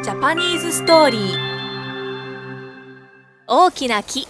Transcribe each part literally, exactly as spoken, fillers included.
ジャパニーズストーリー。大きな木。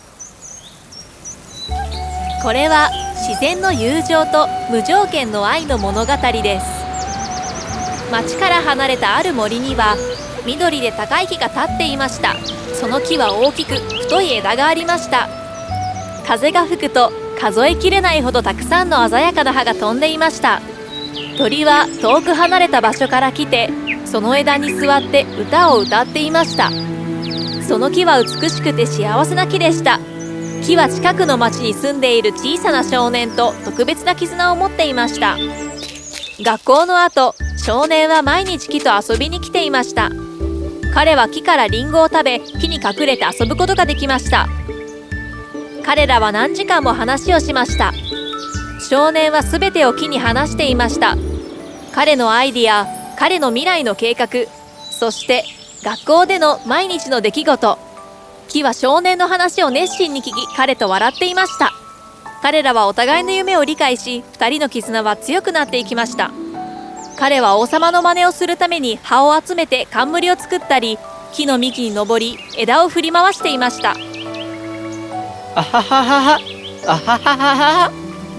これは自然の友情と無条件の愛の物語です。町から離れたある森には緑で高い木が立っていました。その木は大きく太い枝がありました。風が吹くと数えきれないほどたくさんの鮮やかな葉が飛んでいました。鳥は遠く離れた場所から来てその枝に座って歌を歌っていました。その木は美しくて幸せな木でした。木は近くの町に住んでいる小さな少年と特別な絆を持っていました。学校の後、少年は毎日木と遊びに来ていました。彼は木からリンゴを食べ、木に隠れて遊ぶことができました。彼らは何時間も話をしました。少年はすべてを木に話していました。彼のアイディア、彼の未来の計画、そして学校での毎日の出来事。木は少年の話を熱心に聞き、彼と笑っていました。彼らはお互いの夢を理解し、二人の絆は強くなっていきました。彼は王様の真似をするために葉を集めて冠を作ったり、木の幹に登り枝を振り回していました。 あはははは、あはははは。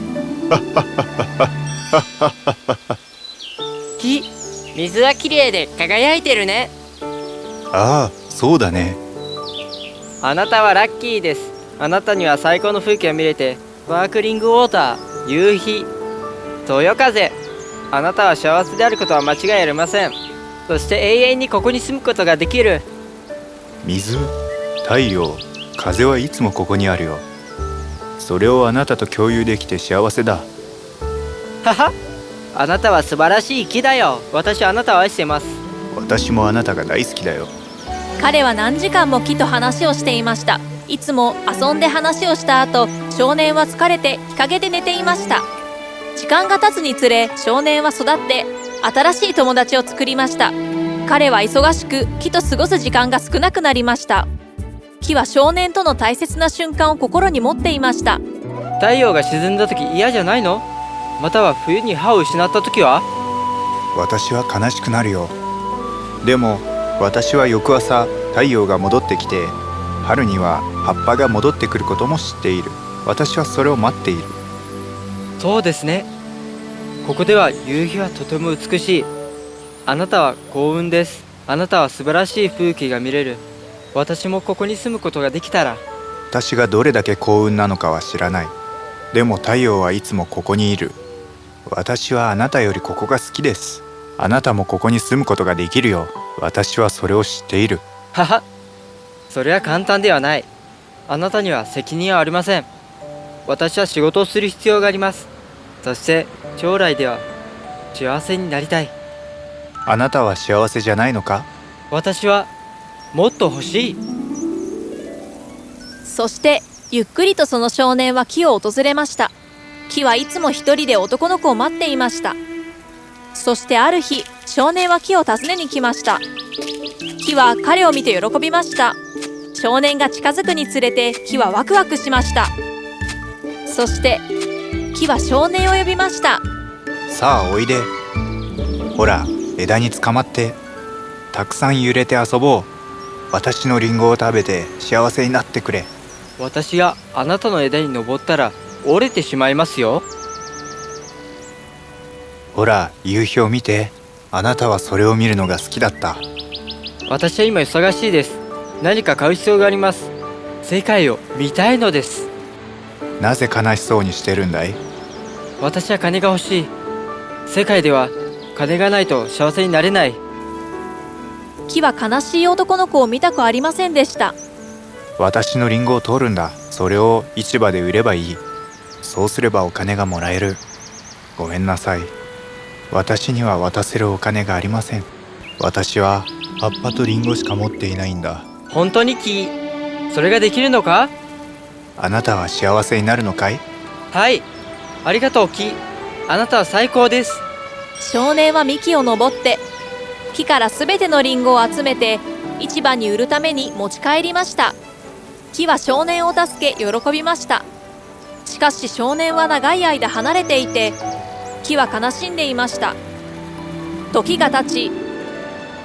木、水はきれいで輝いてるね。 ああ、そうだね。 あなたはラッキーです。あなたには最高の風景が見れて、スパークリングウォーター、夕日、そよ風。あなたは幸せであることは間違いありません。そして永遠にここに住むことができる。 水、太陽、風はいつもここにあるよ。それをあなたと共有できて幸せだ。 はは、あなたは素晴らしい木だよ。私はあなたを愛しています。 私もあなたが大好きだよ。 彼は何時間も木と話をしていました。いつも遊んで話をした後、少年は疲れて日陰で寝ていました。時間が経つにつれ、少年は育って新しい友達を作りました。彼は忙しく木と過ごす時間が少なくなりました。木は少年との大切な瞬間を心に持っていました。 太陽が沈んだ時嫌じゃないの？または冬に葉を失った時は？ 私は悲しくなるよ。でも私は翌朝太陽が戻ってきて、春には葉っぱが戻ってくることも知っている。私はそれを待っている。 そうですね。ここでは夕日はとても美しい。あなたは幸運です。あなたは素晴らしい風景が見れる。私もここに住むことができたら。 私がどれだけ幸運なのかは知らない。でも太陽はいつもここにいる。私はあなたよりここが好きです。あなたもここに住むことができるよ。私はそれを知っている。 はは、それは簡単ではない。あなたには責任はありません。私は仕事をする必要があります。そして将来では幸せになりたい。 あなたは幸せじゃないのか？ 私はもっと欲しい。 そしてゆっくりとその少年は木を訪れました。木はいつも一人で男の子を待っていました。そしてある日、少年は木を訪ねに来ました。木は彼を見て喜びました。少年が近づくにつれて木はワクワクしました。そして木は少年を呼びました。 さあおいで。ほら、枝につかまってたくさん揺れて遊ぼう。私のリンゴを食べて幸せになってくれ。 私があなたの枝に登ったら折れてしまいますよ。 ほら、夕日を見て。あなたはそれを見るのが好きだった。 私は今忙しいです。何か買う必要があります。世界を見たいのです。 なぜ悲しそうにしてるんだい？ 私は金が欲しい。世界では金がないと幸せになれない。 木は悲しい男の子を見たくありませんでした。 私のリンゴを取るんだ。それを市場で売ればいい。そうすればお金がもらえる。ごめんなさい。私には渡せるお金がありません。私は葉っぱとリンゴしか持っていないんだ。 本当に木、それができるのか？ あなたは幸せになるのかい？ はい、ありがとう木。あなたは最高です。 少年は幹を登って木からすべてのリンゴを集めて市場に売るために持ち帰りました。木は少年を助け喜びました。しかし少年は長い間離れていて木は悲しんでいました。時が経ち、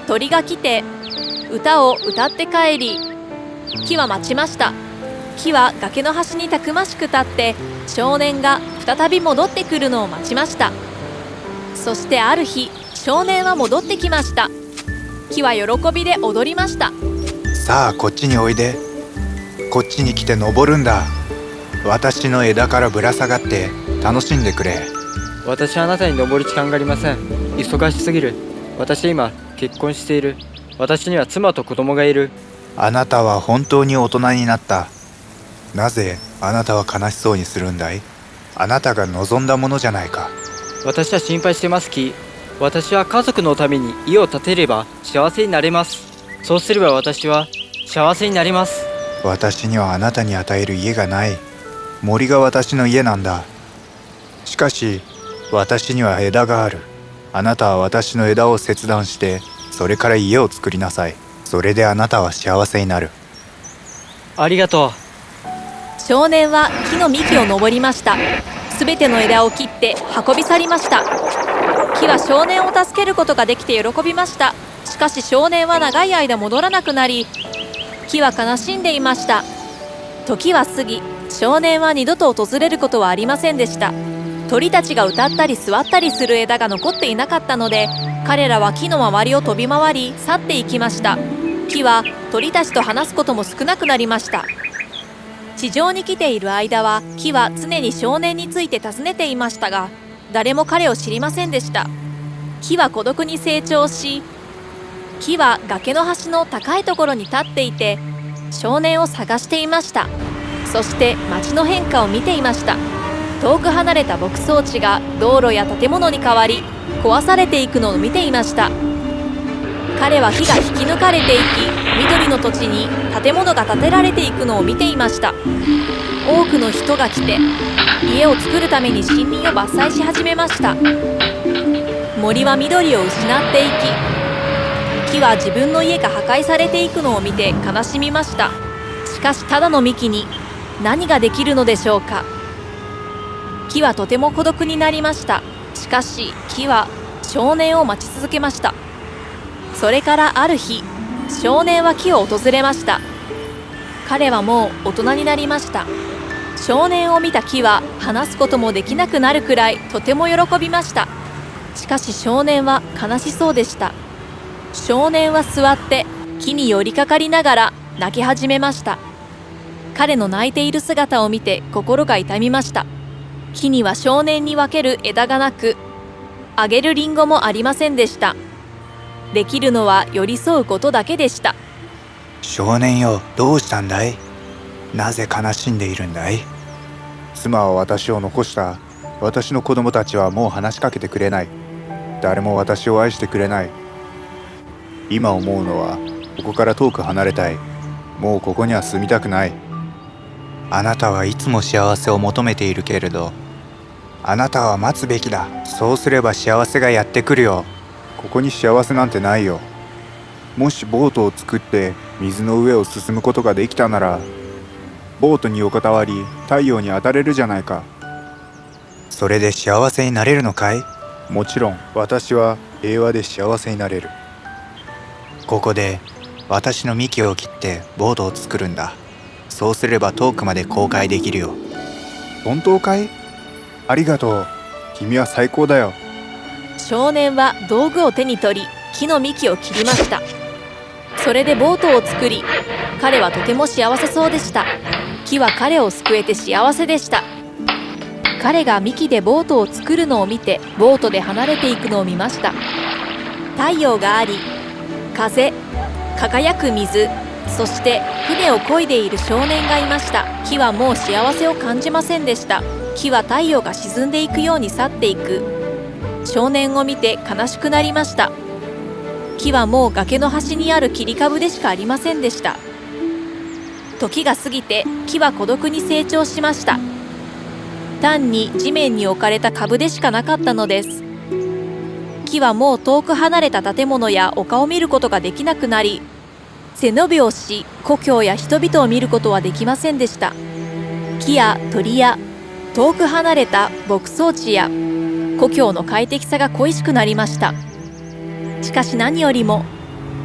鳥が来て歌を歌って帰り、木は待ちました。木は崖の端にたくましく立って少年が再び戻ってくるのを待ちました。そしてある日、少年は戻ってきました。木は喜びで踊りました。 さあこっちにおいで。こっちに来て登るんだ。私の枝からぶら下がって楽しんでくれ。 私はあなたに登る時間がありません。忙しすぎる。私は今結婚している。私には妻と子供がいる。 あなたは本当に大人になった。なぜあなたは悲しそうにするんだい？あなたが望んだものじゃないか。 私は心配してます木。私は家族のために家を建てれば幸せになれます。そうすれば私は幸せになります。 私にはあなたに与える家がない。森が私の家なんだ。しかし私には枝がある。あなたは私の枝を切断してそれから家を作りなさい。それであなたは幸せになる。 ありがとう。 少年は木の幹を登りました。すべての枝を切って運び去りました。木は少年を助けることができて喜びました。しかし少年は長い間戻らなくなり、木は悲しんでいました。時は過ぎ、少年は二度と訪れることはありませんでした。鳥たちが歌ったり座ったりする枝が残っていなかったので、彼らは木の周りを飛び回り去っていきました。木は鳥たちと話すことも少なくなりました。地上に来ている間は木は常に少年について尋ねていましたが、誰も彼を知りませんでした。木は孤独に成長し、木は崖の端の高いところに立っていて少年を探していました。そして街の変化を見ていました。遠く離れた牧草地が道路や建物に変わり壊されていくのを見ていました。彼は木が引き抜かれていき、緑の土地に建物が建てられていくのを見ていました。多くの人が来て家を作るために森林を伐採し始めました。森は緑を失っていき、木は自分の家が破壊されていくのを見て悲しみました。しかしただの幹に何ができるのでしょうか。木はとても孤独になりました。しかし木は少年を待ち続けました。それからある日、少年は木を訪れました。彼はもう大人になりました。少年を見た木は話すこともできなくなるくらいとても喜びました。しかし少年は悲しそうでした。少年は座って木に寄りかかりながら泣き始めました。彼の泣いている姿を見て心が痛みました。木には少年に分ける枝がなく、あげるリンゴもありませんでした。できるのは寄り添うことだけでした。 少年よ、どうしたんだい？なぜ悲しんでいるんだい？妻は私を残した。私の子供たちはもう話しかけてくれない。誰も私を愛してくれない。今思うのはここから遠く離れたい。もうここには住みたくない。あなたはいつも幸せを求めているけれど、あなたは待つべきだ。そうすれば幸せがやってくるよ。ここに幸せなんてないよ。もしボートを作って水の上を進むことができたなら、ボートに横たわり太陽に当たれるじゃないか。それで幸せになれるのかい？もちろん、私は平和で幸せになれる。ここで私の幹を切ってボートを作るんだ。そうすれば遠くまで航海できるよ。本当かい？ありがとう。君は最高だよ。 少年は道具を手に取り木の幹を切りました。それでボートを作り、彼はとても幸せそうでした。木は彼を救えて幸せでした。彼が幹でボートを作るのを見てボートで離れていくのを見ました。太陽があり、風、輝く水、そして船を漕いでいる少年がいました。木はもう幸せを感じませんでした。木は太陽が沈んでいくように去っていく少年を見て悲しくなりました。木はもう崖の端にある切り株でしかありませんでした。時が過ぎて木は孤独に成長しました。単に地面に置かれた株でしかなかったのです。木はもう遠く離れた建物や丘を見ることができなくなり、背伸びをし故郷や人々を見ることはできませんでした。木や鳥や遠く離れた牧草地や故郷の快適さが恋しくなりました。しかし何よりも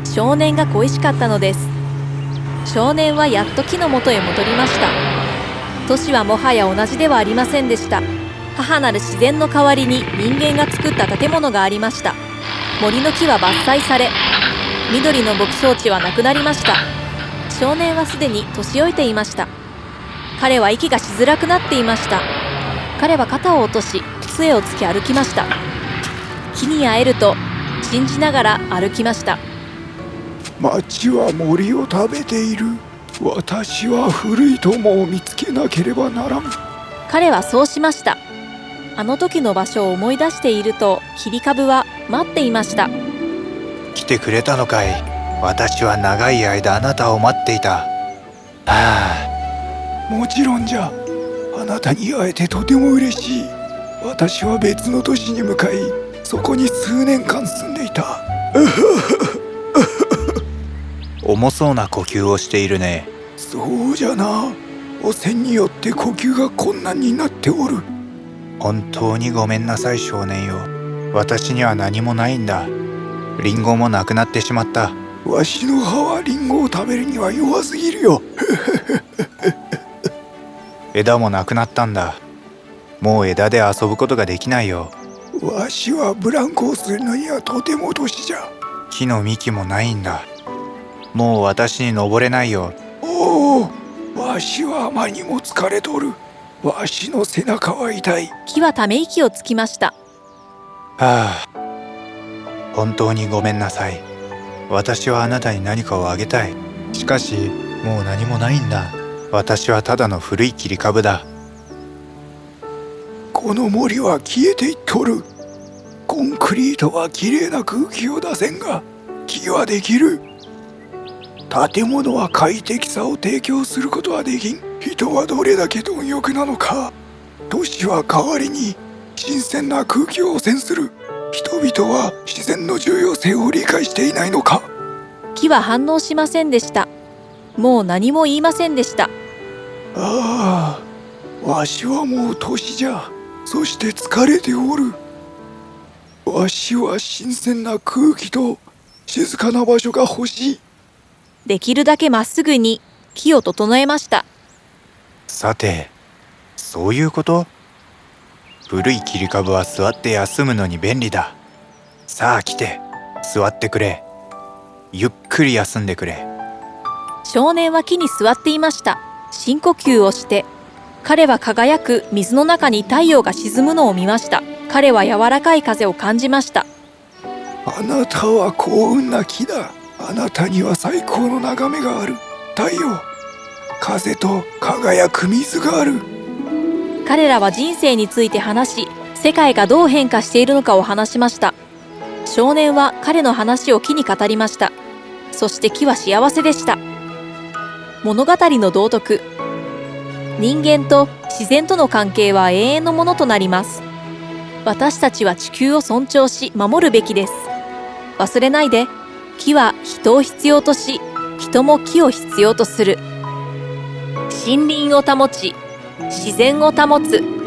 少年が恋しかったのです。少年はやっと木の元へ戻りました。都市はもはや同じではありませんでした。母なる自然の代わりに人間が作った建物がありました。森の木は伐採され、緑の牧草地はなくなりました。少年はすでに年老いていました。彼は息がしづらくなっていました。彼は肩を落とし、杖をつき歩きました。木に会えると信じながら歩きました。 町は森を食べている。私は古い友を見つけなければならん。 彼はそうしました。あの時の場所を思い出していると、切り株は待っていました。 来てくれたのかい。私は長い間あなたを待っていた。はあ、もちろんじゃ。あなたに会えてとても嬉しい。私は別の都市に向かい、そこに数年間住んでいた。 重そうな呼吸をしているね。 そうじゃな。汚染によって呼吸が困難になっておる。 本当にごめんなさい少年よ。私には何もないんだ。リンゴもなくなってしまった。 わしの歯はリンゴを食べるには弱すぎるよ。 枝もなくなったんだ。もう枝で遊ぶことができないよ。 わしはブランコをするのにはとても年じゃ。 木の幹もないんだ。もう私に登れないよ。 おお、わしはあまりにも疲れとる。わしの背中は痛い。 木はため息をつきました。 はあ、本当にごめんなさい。私はあなたに何かをあげたい。しかしもう何もないんだ。私はただの古い切り株だ。 この森は消えていっとる。コンクリートはきれいな空気を出せんが、木はできる。建物は快適さを提供することはできん。人はどれだけ貪欲なのか。都市は代わりに新鮮な空気を汚染する。人々は自然の重要性を理解していないのか。 木は反応しませんでした。もう何も言いませんでした。 ああ、わしはもう年じゃ。そして疲れておる。わしは新鮮な空気と静かな場所が欲しい。 できるだけまっすぐに木を整えました。 さて、そういうこと？古い切り株は座って休むのに便利だ。さあ来て、座ってくれ。ゆっくり休んでくれ。 少年は木に座っていました。深呼吸をして、彼は輝く水の中に太陽が沈むのを見ました。彼は柔らかい風を感じました。 あなたは幸運な木だ。あなたには最高の眺めがある。太陽、風と輝く水がある。 彼らは人生について話し、世界がどう変化しているのかを話しました。少年は彼の話を木に語りました。そして木は幸せでした。物語の道徳。人間と自然との関係は永遠のものとなります。私たちは地球を尊重し守るべきです。忘れないで、木は人を必要とし、人も木を必要とする。森林を保ち、自然を保つ。